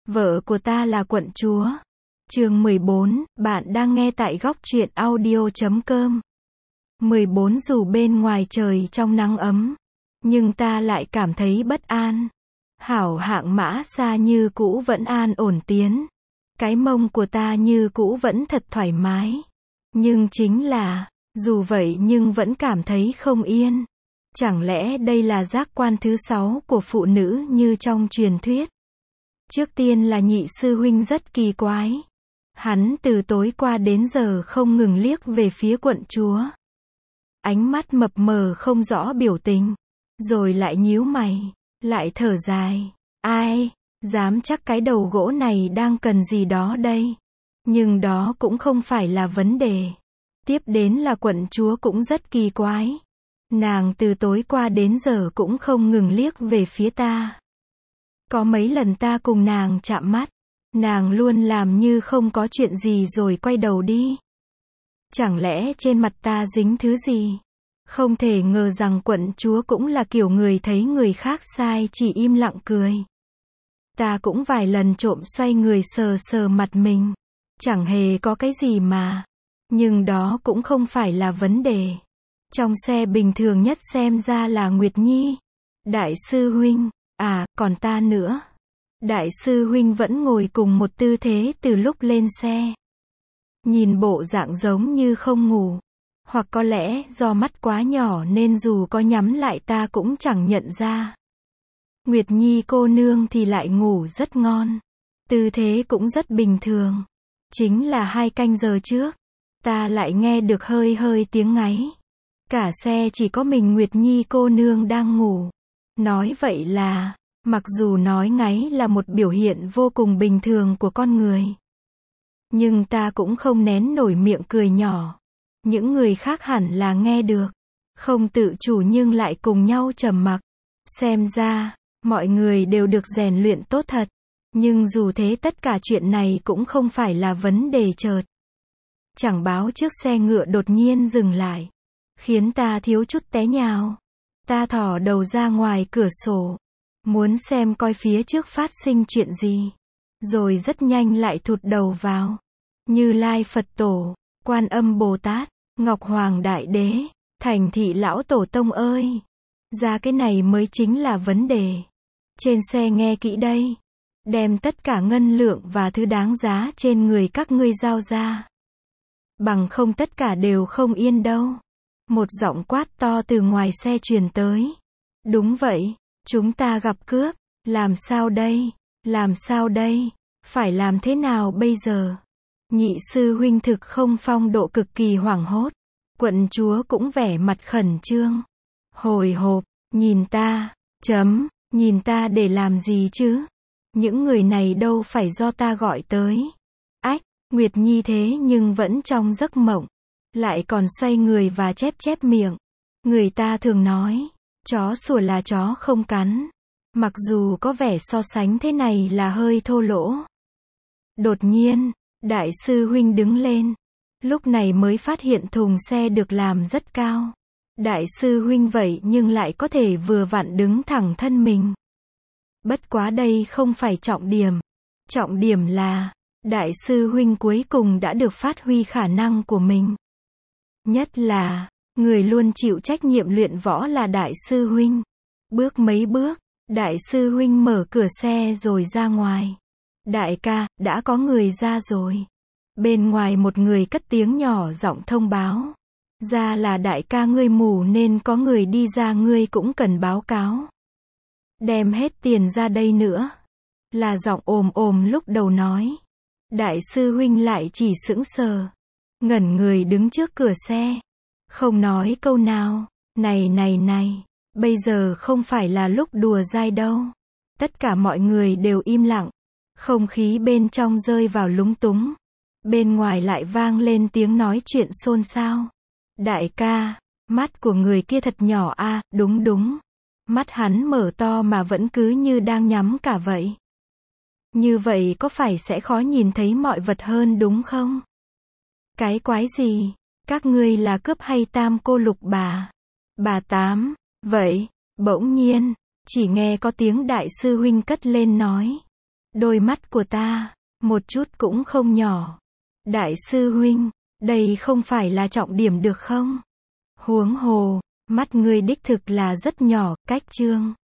Vợ của ta là quận chúa. Chương 14, bạn đang nghe tại góc truyện audio.com. 14 Dù bên ngoài trời trong nắng ấm, nhưng ta lại cảm thấy bất an. Hảo hạng mã xa như cũ vẫn an ổn tiến. Cái mông của ta như cũ vẫn thật thoải mái. Nhưng chính là, dù vậy nhưng vẫn cảm thấy không yên. Chẳng lẽ đây là giác quan thứ 6 của phụ nữ như trong truyền thuyết? Trước tiên là nhị sư huynh rất kỳ quái. Hắn từ tối qua đến giờ không ngừng liếc về phía quận chúa. Ánh mắt mập mờ không rõ biểu tình. Rồi lại nhíu mày, lại thở dài. Ai, dám chắc cái đầu gỗ này đang cần gì đó đây. Nhưng đó cũng không phải là vấn đề. Tiếp đến là quận chúa cũng rất kỳ quái. Nàng từ tối qua đến giờ cũng không ngừng liếc về phía ta. Có mấy lần ta cùng nàng chạm mắt, nàng luôn làm như không có chuyện gì rồi quay đầu đi. Chẳng lẽ trên mặt ta dính thứ gì? Không thể ngờ rằng quận chúa cũng là kiểu người thấy người khác sai chỉ im lặng cười. Ta cũng vài lần trộm xoay người sờ sờ mặt mình. Chẳng hề có cái gì mà. Nhưng đó cũng không phải là vấn đề. Trong xe bình thường nhất xem ra là Nguyệt Nhi. Đại sư huynh, còn ta nữa. Đại sư huynh vẫn ngồi cùng một tư thế từ lúc lên xe. Nhìn bộ dạng giống như không ngủ. Hoặc có lẽ do mắt quá nhỏ nên dù có nhắm lại ta cũng chẳng nhận ra. Nguyệt Nhi cô nương thì lại ngủ rất ngon. Tư thế cũng rất bình thường. Chính là 2 canh giờ trước, ta lại nghe được hơi hơi tiếng ngáy. Cả xe chỉ có mình Nguyệt Nhi cô nương đang ngủ. Nói vậy là, mặc dù nói ngáy là một biểu hiện vô cùng bình thường của con người. Nhưng ta cũng không nén nổi miệng cười nhỏ. Những người khác hẳn là nghe được. Không tự chủ nhưng lại cùng nhau trầm mặc. Xem ra, mọi người đều được rèn luyện tốt thật. Nhưng dù thế tất cả chuyện này cũng không phải là vấn đề chợt. Chẳng báo trước xe ngựa đột nhiên dừng lại. Khiến ta thiếu chút té nhào. Ta thò đầu ra ngoài cửa sổ. Muốn xem coi phía trước phát sinh chuyện gì. Rồi rất nhanh lại thụt đầu vào. Như Lai Phật Tổ, Quan Âm Bồ Tát, Ngọc Hoàng Đại Đế, Thành Thị Lão Tổ Tông ơi! Ra cái này mới chính là vấn đề. Trên xe nghe kỹ đây. Đem tất cả ngân lượng và thứ đáng giá trên người các ngươi giao ra. Bằng không tất cả đều không yên đâu. Một giọng quát to từ ngoài xe truyền tới. Đúng vậy, chúng ta gặp cướp. Làm sao đây? Làm sao đây? Phải làm thế nào bây giờ? Nhị sư huynh thực không phong độ cực kỳ hoảng hốt. Quận chúa cũng vẻ mặt khẩn trương. Hồi hộp, nhìn ta, nhìn ta để làm gì chứ? Những người này đâu phải do ta gọi tới. Ách, Nguyệt Nhi thế nhưng vẫn trong giấc mộng. Lại còn xoay người và chép chép miệng. Người ta thường nói, chó sủa là chó không cắn. Mặc dù có vẻ so sánh thế này là hơi thô lỗ. Đột nhiên, đại sư huynh đứng lên. Lúc này mới phát hiện thùng xe được làm rất cao. Đại sư huynh vậy nhưng lại có thể vừa vặn đứng thẳng thân mình. Bất quá đây không phải trọng điểm. Trọng điểm là, đại sư huynh cuối cùng đã được phát huy khả năng của mình. Nhất là, người luôn chịu trách nhiệm luyện võ là đại sư huynh. Bước mấy bước, đại sư huynh mở cửa xe rồi ra ngoài. Đại ca, đã có người ra rồi. Bên ngoài một người cất tiếng nhỏ giọng thông báo. Ra là đại ca ngươi mù nên có người đi ra ngươi cũng cần báo cáo. Đem hết tiền ra đây nữa. Là giọng ồm ồm lúc đầu nói. Đại sư huynh lại chỉ sững sờ. Ngẩn người đứng trước cửa xe. Không nói câu nào. Này. Bây giờ không phải là lúc đùa dai đâu. Tất cả mọi người đều im lặng. Không khí bên trong rơi vào lúng túng. Bên ngoài lại vang lên tiếng nói chuyện xôn xao. Đại ca, mắt của người kia thật nhỏ a, đúng. Mắt hắn mở to mà vẫn cứ như đang nhắm cả vậy. Như vậy có phải sẽ khó nhìn thấy mọi vật hơn đúng không? Cái quái gì? Các ngươi là cướp hay tam cô lục bà? Bà Tám, vậy, bỗng nhiên, chỉ nghe có tiếng đại sư huynh cất lên nói. Đôi mắt của ta, một chút cũng không nhỏ. Đại sư huynh, đây không phải là trọng điểm được không? Huống hồ, mắt ngươi đích thực là rất nhỏ, cách chương.